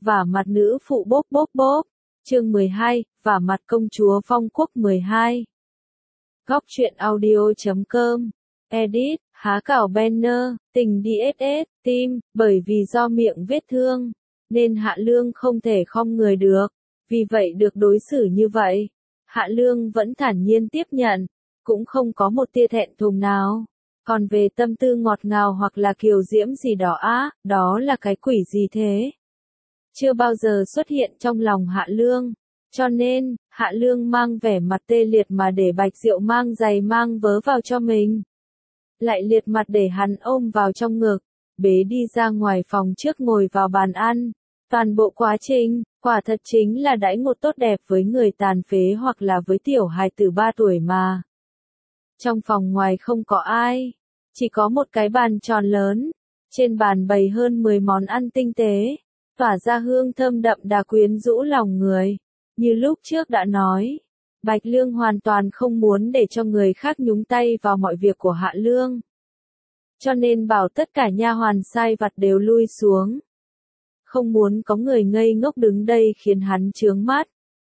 Vả mặt nữ phụ bốp bốp bốp. Chương 12, vả mặt công chúa Phong Quốc 12. Góc truyện audio.com. Edit, há cảo banner, tình DSS, tim, bởi vì do miệng vết thương, nên Hạ Lương không thể khom người được, vì vậy được đối xử như vậy. Hạ Lương vẫn thản nhiên tiếp nhận, cũng không có một tia thẹn thùng nào. Còn về tâm tư ngọt ngào hoặc là kiều diễm gì đó á, đó là cái quỷ gì thế? Chưa bao giờ xuất hiện trong lòng Hạ Lương. Cho nên, Hạ Lương mang vẻ mặt tê liệt mà để Bạch Diệu mang giày mang vớ vào cho mình. Lại liệt mặt để hắn ôm vào trong ngực, bế đi ra ngoài phòng trước ngồi vào bàn ăn. Toàn bộ quá trình, quả thật chính là đãi ngộ tốt đẹp với người tàn phế hoặc là với tiểu hài tử 3 tuổi mà. Trong phòng ngoài không có ai, chỉ có một cái bàn tròn lớn, trên bàn bày hơn 10 món ăn tinh tế, tỏa ra hương thơm đậm đà quyến rũ lòng người. Như lúc trước đã nói, Bạch Lương hoàn toàn không muốn để cho người khác nhúng tay vào mọi việc của Hạ Lương. Cho nên bảo tất cả nha hoàn sai vặt đều lui xuống. Không muốn có người ngây ngốc đứng đây khiến hắn chướng mắt.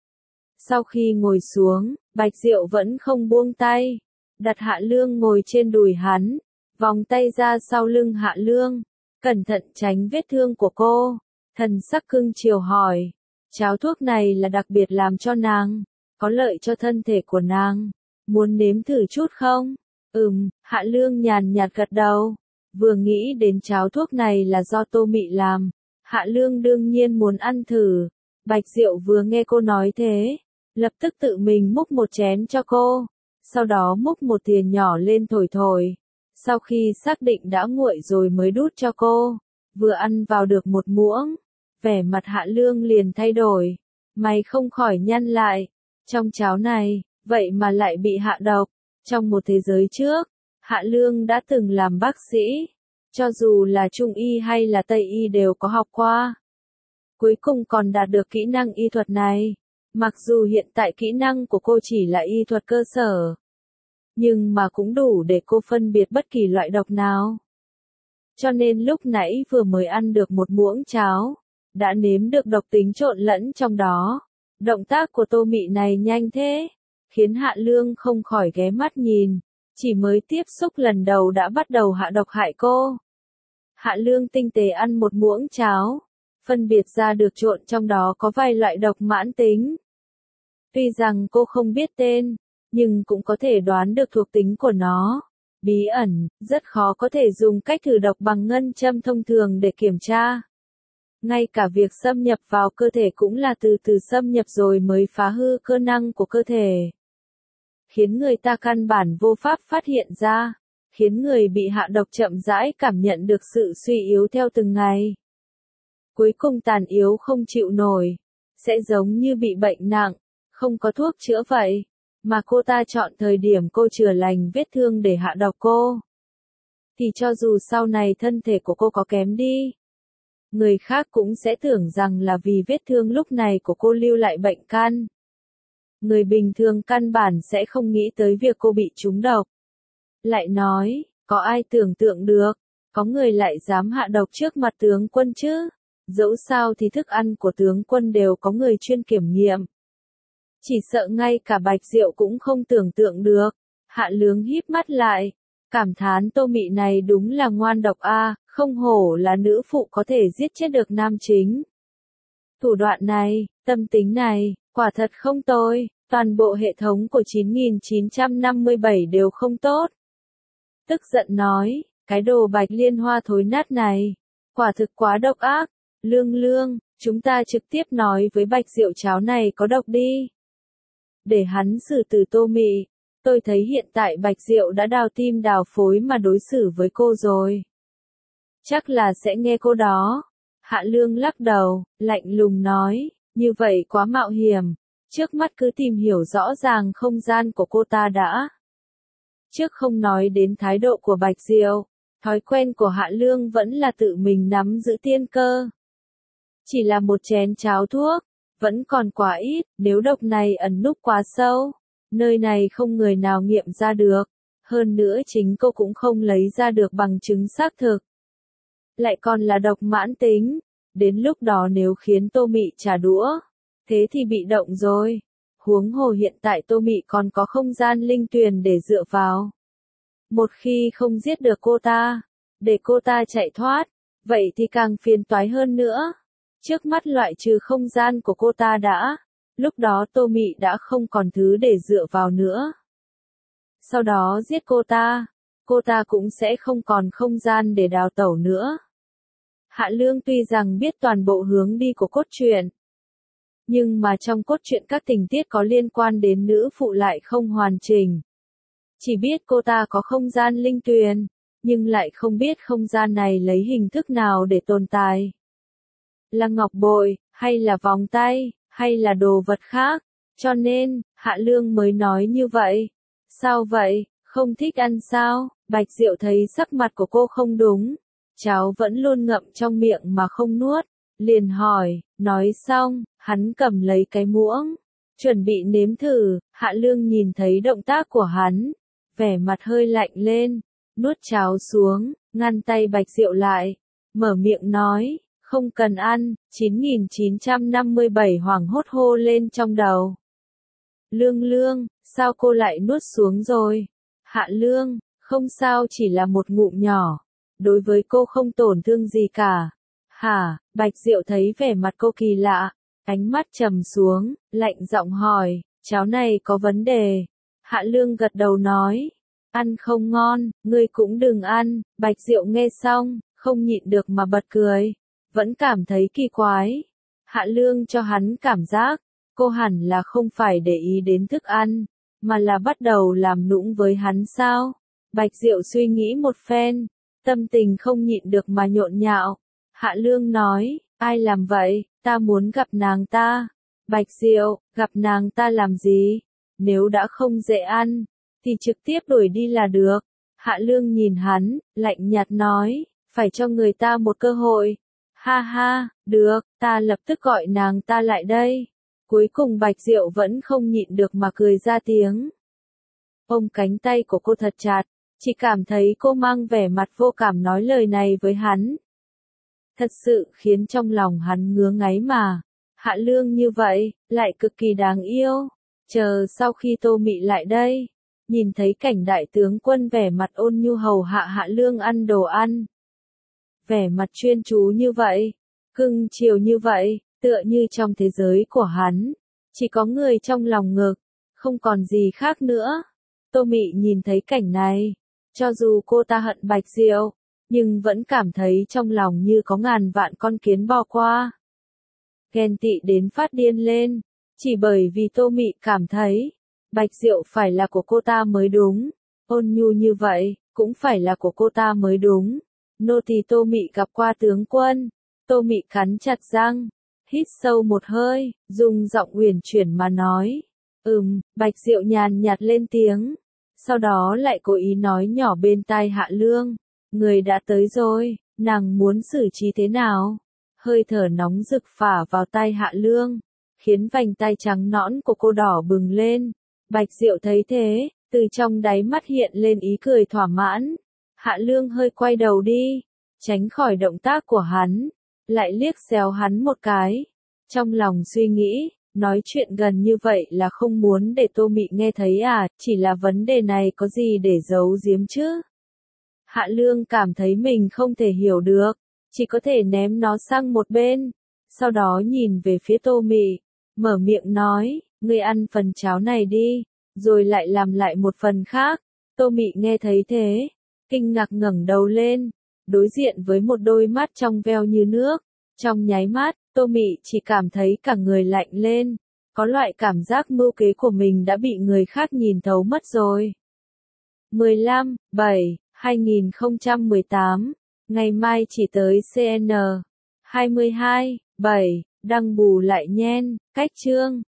Sau khi ngồi xuống, Bạch Diệu vẫn không buông tay, đặt Hạ Lương ngồi trên đùi hắn, vòng tay ra sau lưng Hạ Lương, cẩn thận tránh vết thương của cô, thần sắc cưng chiều hỏi, cháo thuốc này là đặc biệt làm cho nàng, có lợi cho thân thể của nàng, muốn nếm thử chút không? Hạ Lương nhàn nhạt gật đầu, vừa nghĩ đến cháo thuốc này là do Tô Mị làm, Hạ Lương đương nhiên muốn ăn thử. Bạch Diệu vừa nghe cô nói thế, lập tức tự mình múc một chén cho cô, sau đó múc một thìa nhỏ lên thổi thổi. Sau khi xác định đã nguội rồi mới đút cho cô, vừa ăn vào được một muỗng, vẻ mặt Hạ Lương liền thay đổi, mày không khỏi nhăn lại, trong cháo này, vậy mà lại bị hạ độc. Trong một thế giới trước, Hạ Lương đã từng làm bác sĩ, cho dù là Trung y hay là Tây y đều có học qua. Cuối cùng còn đạt được kỹ năng y thuật này, mặc dù hiện tại kỹ năng của cô chỉ là y thuật cơ sở, nhưng mà cũng đủ để cô phân biệt bất kỳ loại độc nào. Cho nên lúc nãy vừa mới ăn được một muỗng cháo, đã nếm được độc tính trộn lẫn trong đó. Động tác của Tô Mị này nhanh thế, khiến Hạ Lương không khỏi ghé mắt nhìn, chỉ mới tiếp xúc lần đầu đã bắt đầu hạ độc hại cô. Hạ Lương tinh tế ăn một muỗng cháo, phân biệt ra được trộn trong đó có vài loại độc mãn tính. Tuy rằng cô không biết tên, nhưng cũng có thể đoán được thuộc tính của nó. Bí ẩn, rất khó có thể dùng cách thử độc bằng ngân châm thông thường để kiểm tra. Ngay cả việc xâm nhập vào cơ thể cũng là từ từ xâm nhập rồi mới phá hư cơ năng của cơ thể, khiến người ta căn bản vô pháp phát hiện ra, khiến người bị hạ độc chậm rãi cảm nhận được sự suy yếu theo từng ngày. Cuối cùng tàn yếu không chịu nổi, sẽ giống như bị bệnh nặng, không có thuốc chữa vậy, mà cô ta chọn thời điểm cô chữa lành vết thương để hạ độc cô. Thì cho dù sau này thân thể của cô có kém đi, người khác cũng sẽ tưởng rằng là vì vết thương lúc này của cô lưu lại bệnh căn. Người bình thường căn bản sẽ không nghĩ tới việc cô bị trúng độc. Lại nói, có ai tưởng tượng được, có người lại dám hạ độc trước mặt tướng quân chứ? Dẫu sao thì thức ăn của tướng quân đều có người chuyên kiểm nghiệm. Chỉ sợ ngay cả Bạch Diệu cũng không tưởng tượng được. Hạ Lương híp mắt lại, cảm thán Tô Mị này đúng là ngoan độc a, không hổ là nữ phụ có thể giết chết được nam chính. Thủ đoạn này, tâm tính này, quả thật không tồi, toàn bộ hệ thống của 9957 đều không tốt. Tức giận nói, cái đồ Bạch Liên Hoa thối nát này, quả thực quá độc ác. Lương, chúng ta trực tiếp nói với Bạch Diệu cháo này có độc đi, để hắn xử tử Tô Mị. Tôi thấy hiện tại Bạch Diệu đã đào tim đào phối mà đối xử với cô rồi, chắc là sẽ nghe cô đó. Hạ Lương lắc đầu, lạnh lùng nói, như vậy quá mạo hiểm, trước mắt cứ tìm hiểu rõ ràng không gian của cô ta đã. Trước không nói đến thái độ của Bạch Diệu, thói quen của Hạ Lương vẫn là tự mình nắm giữ tiên cơ. Chỉ là một chén cháo thuốc, vẫn còn quá ít, nếu độc này ẩn núp quá sâu, nơi này không người nào nghiệm ra được, hơn nữa chính cô cũng không lấy ra được bằng chứng xác thực. Lại còn là độc mãn tính, Đến lúc đó nếu khiến Tô Mị trả đũa, thế thì bị động rồi. Huống hồ hiện tại Tô Mị còn có không gian linh tuyền để dựa vào. Một khi không giết được cô ta, để cô ta chạy thoát, vậy thì càng phiền toái hơn nữa. Trước mắt loại trừ không gian của cô ta đã, lúc đó Tô Mị đã không còn thứ để dựa vào nữa. Sau đó giết cô ta cũng sẽ không còn không gian để đào tẩu nữa. Hạ Lương tuy rằng biết toàn bộ hướng đi của cốt truyện, nhưng mà trong cốt truyện các tình tiết có liên quan đến nữ phụ lại không hoàn chỉnh. Chỉ biết cô ta có không gian linh tuyền, nhưng lại không biết không gian này lấy hình thức nào để tồn tại. Là ngọc bội, hay là vòng tay, hay là đồ vật khác, cho nên, Hạ Lương mới nói như vậy. Sao vậy, không thích ăn sao? Bạch Diệu thấy sắc mặt của cô không đúng, cháu vẫn luôn ngậm trong miệng mà không nuốt, liền hỏi, nói xong, hắn cầm lấy cái muỗng, chuẩn bị nếm thử. Hạ Lương nhìn thấy động tác của hắn, vẻ mặt hơi lạnh lên, nuốt cháo xuống, ngăn tay Bạch Diệu lại, mở miệng nói, không cần ăn. 9957 hoảng hốt hô lên trong đầu. Lương, sao cô lại nuốt xuống rồi? Hạ Lương, không sao, chỉ là một ngụm nhỏ, đối với cô không tổn thương gì cả. Hả? Bạch Diệu thấy vẻ mặt cô kỳ lạ, ánh mắt trầm xuống, lạnh giọng hỏi, cháo này có vấn đề? Hạ Lương gật đầu nói, ăn không ngon, ngươi cũng đừng ăn. Bạch Diệu nghe xong, không nhịn được mà bật cười, vẫn cảm thấy kỳ quái. Hạ Lương cho hắn cảm giác, cô hẳn là không phải để ý đến thức ăn, mà là bắt đầu làm nũng với hắn sao? Bạch Diệu suy nghĩ một phen, tâm tình không nhịn được mà nhộn nhạo. Hạ Lương nói, ai làm vậy, ta muốn gặp nàng ta. Bạch Diệu, gặp nàng ta làm gì? Nếu đã không dễ ăn, thì trực tiếp đuổi đi là được. Hạ Lương nhìn hắn, lạnh nhạt nói, phải cho người ta một cơ hội. Ha ha, được, ta lập tức gọi nàng ta lại đây. Cuối cùng Bạch Diệu vẫn không nhịn được mà cười ra tiếng. Ôm cánh tay của cô thật chặt, chỉ cảm thấy cô mang vẻ mặt vô cảm nói lời này với hắn. Thật sự khiến trong lòng hắn ngứa ngáy mà. Hạ Lương như vậy, lại cực kỳ đáng yêu. Chờ sau khi Tô Mị lại đây, nhìn thấy cảnh đại tướng quân vẻ mặt ôn nhu hầu hạ Hạ Lương ăn đồ ăn. Vẻ mặt chuyên chú như vậy, cưng chiều như vậy, tựa như trong thế giới của hắn, chỉ có người trong lòng ngực, không còn gì khác nữa. Tô Mị nhìn thấy cảnh này, cho dù cô ta hận Bạch Diệu, nhưng vẫn cảm thấy trong lòng như có ngàn vạn con kiến bò qua. Ghen tị đến phát điên lên, chỉ bởi vì Tô Mị cảm thấy, Bạch Diệu phải là của cô ta mới đúng, ôn nhu như vậy, cũng phải là của cô ta mới đúng. Nô tỳ Tô Mị gặp qua tướng quân. Tô Mị cắn chặt răng, hít sâu một hơi, dùng giọng uyển chuyển mà nói. Bạch Diệu nhàn nhạt lên tiếng. Sau đó lại cố ý nói nhỏ bên tai Hạ Lương. Người đã tới rồi, nàng muốn xử trí thế nào? Hơi thở nóng rực phả vào tai Hạ Lương, khiến vành tai trắng nõn của cô đỏ bừng lên. Bạch Diệu thấy thế, từ trong đáy mắt hiện lên ý cười thỏa mãn. Hạ Lương hơi quay đầu đi, tránh khỏi động tác của hắn, lại liếc xéo hắn một cái. Trong lòng suy nghĩ, nói chuyện gần như vậy là không muốn để Tô Mị nghe thấy à, chỉ là vấn đề này có gì để giấu giếm chứ? Hạ Lương cảm thấy mình không thể hiểu được, chỉ có thể ném nó sang một bên, sau đó nhìn về phía Tô Mị, mở miệng nói, ngươi ăn phần cháo này đi, rồi lại làm lại một phần khác. Tô Mị nghe thấy thế, kinh ngạc ngẩng đầu lên, đối diện với một đôi mắt trong veo như nước. Trong nháy mắt, Tô Mị chỉ cảm thấy cả người lạnh lên, có loại cảm giác mưu kế của mình đã bị người khác nhìn thấu mất rồi. 15/7/2018, ngày mai chỉ tới CN 22/7, đăng bù lại nhen, cách chương